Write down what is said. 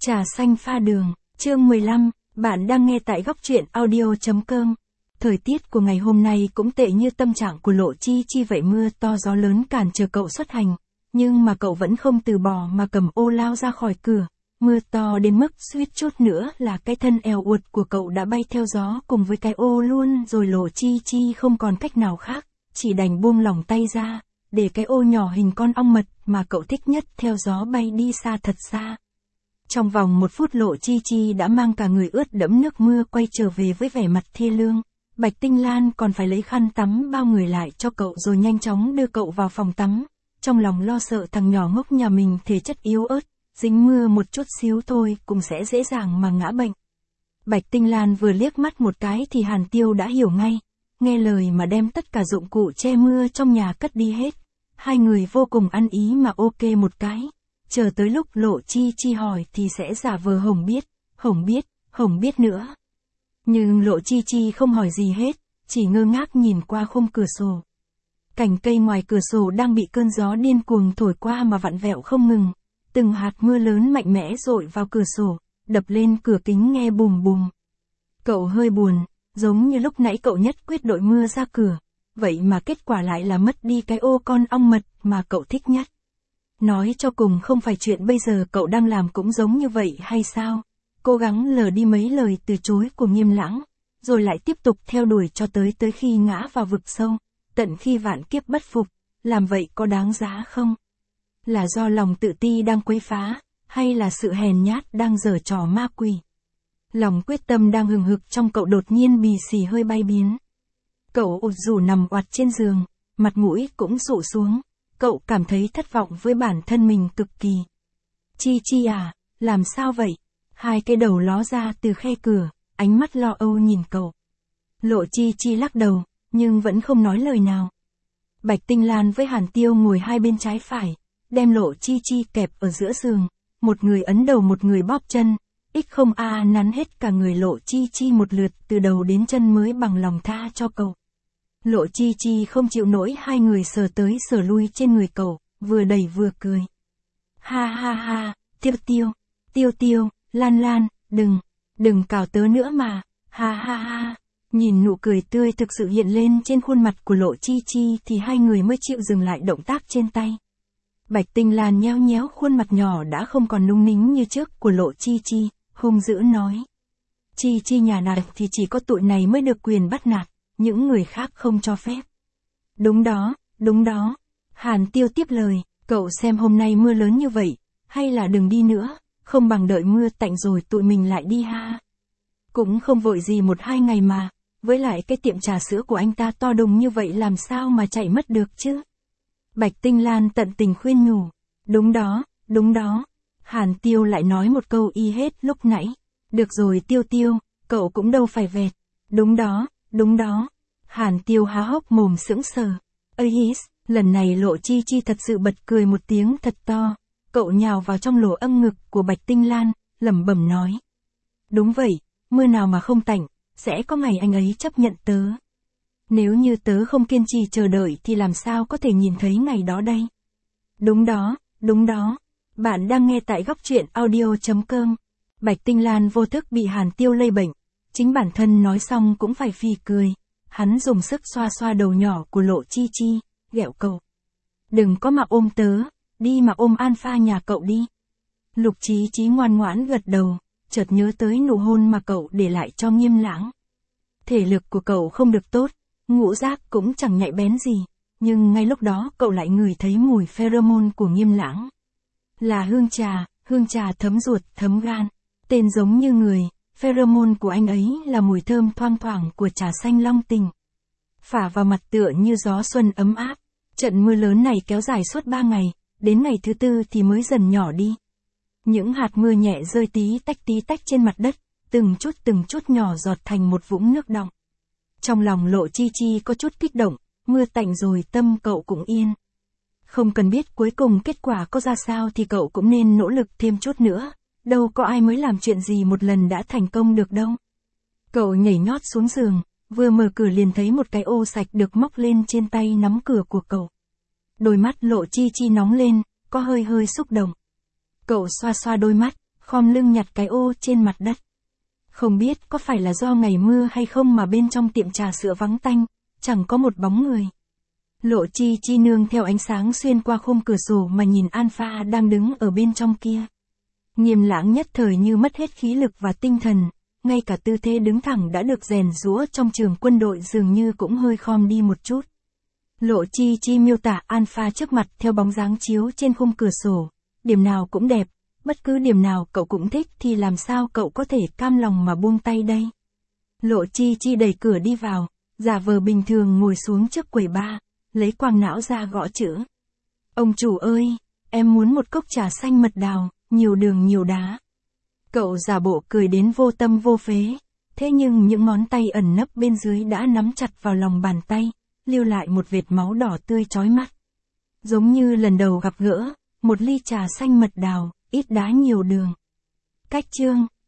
Trà xanh pha đường, chương 15, bạn đang nghe tại góc truyện audio.com. Thời tiết của ngày hôm nay cũng tệ như tâm trạng của Lộ Chi Chi vậy, mưa to gió lớn cản trở cậu xuất hành, nhưng mà cậu vẫn không từ bỏ mà cầm ô lao ra khỏi cửa. Mưa to đến mức suýt chút nữa là cái thân eo uột của cậu đã bay theo gió cùng với cái ô luôn rồi. Lộ Chi Chi không còn cách nào khác, chỉ đành buông lỏng tay ra, để cái ô nhỏ hình con ong mật mà cậu thích nhất theo gió bay đi xa thật xa. Trong vòng 1 phút Lộ Chi Chi đã mang cả người ướt đẫm nước mưa quay trở về với vẻ mặt thê lương. Bạch Tinh Lan còn phải lấy khăn tắm bao người lại cho cậu rồi nhanh chóng đưa cậu vào phòng tắm. Trong lòng lo sợ thằng nhỏ ngốc nhà mình thể chất yếu ớt, dính mưa một chút xíu thôi cũng sẽ dễ dàng mà ngã bệnh. Bạch Tinh Lan vừa liếc mắt một cái thì Hàn Tiêu đã hiểu ngay, nghe lời mà đem tất cả dụng cụ che mưa trong nhà cất đi hết. Hai người vô cùng ăn ý mà ok một cái. Chờ tới lúc Lộ Chi Chi hỏi thì sẽ giả vờ hổng biết nữa. Nhưng Lộ Chi Chi không hỏi gì hết, chỉ ngơ ngác nhìn qua khung cửa sổ. Cành cây ngoài cửa sổ đang bị cơn gió điên cuồng thổi qua mà vặn vẹo không ngừng. Từng hạt mưa lớn mạnh mẽ dội vào cửa sổ, đập lên cửa kính nghe bùm bùm. Cậu hơi buồn, giống như lúc nãy cậu nhất quyết đội mưa ra cửa. Vậy mà kết quả lại là mất đi cái ô con ong mật mà cậu thích nhất. Nói cho cùng không phải chuyện bây giờ cậu đang làm cũng giống như vậy hay sao? Cố gắng lờ đi mấy lời từ chối của Nghiêm Lãng, rồi lại tiếp tục theo đuổi cho tới khi ngã vào vực sâu, tận khi vạn kiếp bất phục, làm vậy có đáng giá không? Là do lòng tự ti đang quấy phá, hay là sự hèn nhát đang giở trò ma quỷ? Lòng quyết tâm đang hừng hực trong cậu đột nhiên bì xì hơi bay biến. Cậu ụt rũ nằm oặt trên giường, mặt mũi cũng rụ xuống. Cậu cảm thấy thất vọng với bản thân mình cực kỳ. Chi Chi à, làm sao vậy? Hai cái đầu ló ra từ khe cửa, ánh mắt lo âu nhìn cậu. Lộ Chi Chi lắc đầu, nhưng vẫn không nói lời nào. Bạch Tinh Lan với Hàn Tiêu ngồi hai bên trái phải, đem Lộ Chi Chi kẹp ở giữa giường. Một người ấn đầu một người bóp chân, không nắn hết cả người Lộ Chi Chi một lượt từ đầu đến chân mới bằng lòng tha cho cậu. Lộ Chi Chi không chịu nổi hai người sờ tới sờ lui trên người cậu, vừa đẩy vừa cười. Ha ha ha, Tiêu, Lan, đừng cào tớ nữa mà, ha ha ha. Nhìn nụ cười tươi thực sự hiện lên trên khuôn mặt của Lộ Chi Chi thì hai người mới chịu dừng lại động tác trên tay. Bạch Tinh Lan nhéo nhéo khuôn mặt nhỏ đã không còn nung nính như trước của Lộ Chi Chi, hung dữ nói. Chi Chi nhà nào thì chỉ có tụi này mới được quyền bắt nạt. Những người khác không cho phép. Đúng đó. Hàn Tiêu tiếp lời, cậu xem hôm nay mưa lớn như vậy, hay là đừng đi nữa, không bằng đợi mưa tạnh rồi tụi mình lại đi ha. Cũng không vội gì 1-2 ngày mà, với lại cái tiệm trà sữa của anh ta to đùng như vậy làm sao mà chạy mất được chứ. Bạch Tinh Lan tận tình khuyên nhủ, đúng đó. Hàn Tiêu lại nói một câu y hết lúc nãy, được rồi Tiêu, cậu cũng đâu phải vẹt, đúng đó. Hàn Tiêu há hốc mồm sững sờ. Lần này Lộ Chi Chi thật sự bật cười một tiếng thật to. Cậu nhào vào trong lỗ âm ngực của Bạch Tinh Lan, lẩm bẩm nói. Đúng vậy, mưa nào mà không tạnh, sẽ có ngày anh ấy chấp nhận tớ. Nếu như tớ không kiên trì chờ đợi thì làm sao có thể nhìn thấy ngày đó đây. Đúng đó. Bạn đang nghe tại góc truyện audio.com. Bạch Tinh Lan vô thức bị Hàn Tiêu lây bệnh. Chính bản thân nói xong cũng phải phì cười. Hắn dùng sức xoa đầu nhỏ của Lộ Chi Chi, ghẹo cậu. Đừng có mà ôm tớ, đi mà ôm Alpha nhà cậu đi. Lục Chí Chí ngoan ngoãn gật đầu, chợt nhớ tới nụ hôn mà cậu để lại cho Nghiêm Lãng. Thể lực của cậu không được tốt, ngũ giác cũng chẳng nhạy bén gì, nhưng ngay lúc đó cậu lại ngửi thấy mùi pheromone của Nghiêm Lãng. Là hương trà thấm ruột thấm gan, tên giống như người. Pheromone của anh ấy là mùi thơm thoang thoảng của trà xanh long tình. Phả vào mặt tựa như gió xuân ấm áp. Trận mưa lớn này kéo dài suốt 3 ngày, đến ngày thứ 4 thì mới dần nhỏ đi. Những hạt mưa nhẹ rơi tí tách trên mặt đất, từng chút nhỏ giọt thành một vũng nước đọng. Trong lòng Lộ Chi Chi có chút kích động, mưa tạnh rồi tâm cậu cũng yên. Không cần biết cuối cùng kết quả có ra sao thì cậu cũng nên nỗ lực thêm chút nữa. Đâu có ai mới làm chuyện gì một lần đã thành công được đâu. Cậu nhảy nhót xuống giường, vừa mở cửa liền thấy một cái ô sạch được móc lên trên tay nắm cửa của cậu. Đôi mắt Lộ Chi Chi nóng lên, có hơi xúc động. Cậu xoa đôi mắt, khom lưng nhặt cái ô trên mặt đất. Không biết có phải là do ngày mưa hay không mà bên trong tiệm trà sữa vắng tanh, chẳng có một bóng người. Lộ Chi Chi nương theo ánh sáng xuyên qua khung cửa sổ mà nhìn Alpha đang đứng ở bên trong kia. Nghiêm Lãng nhất thời như mất hết khí lực và tinh thần, ngay cả tư thế đứng thẳng đã được rèn giũa trong trường quân đội dường như cũng hơi khom đi một chút. Lộ Chi Chi miêu tả Alpha trước mặt theo bóng dáng chiếu trên khung cửa sổ, điểm nào cũng đẹp, bất cứ điểm nào cậu cũng thích thì làm sao cậu có thể cam lòng mà buông tay đây. Lộ Chi Chi đẩy cửa đi vào, giả vờ bình thường ngồi xuống trước quầy bar, lấy quàng não ra gõ chữ. Ông chủ ơi, em muốn một cốc trà xanh mật đào, nhiều đường nhiều đá. Cậu giả bộ cười đến vô tâm vô phế, thế nhưng những ngón tay ẩn nấp bên dưới đã nắm chặt vào lòng bàn tay, lưu lại một vệt máu đỏ tươi chói mắt. Giống như lần đầu gặp gỡ, một ly trà xanh mật đào, ít đá nhiều đường. Cách chương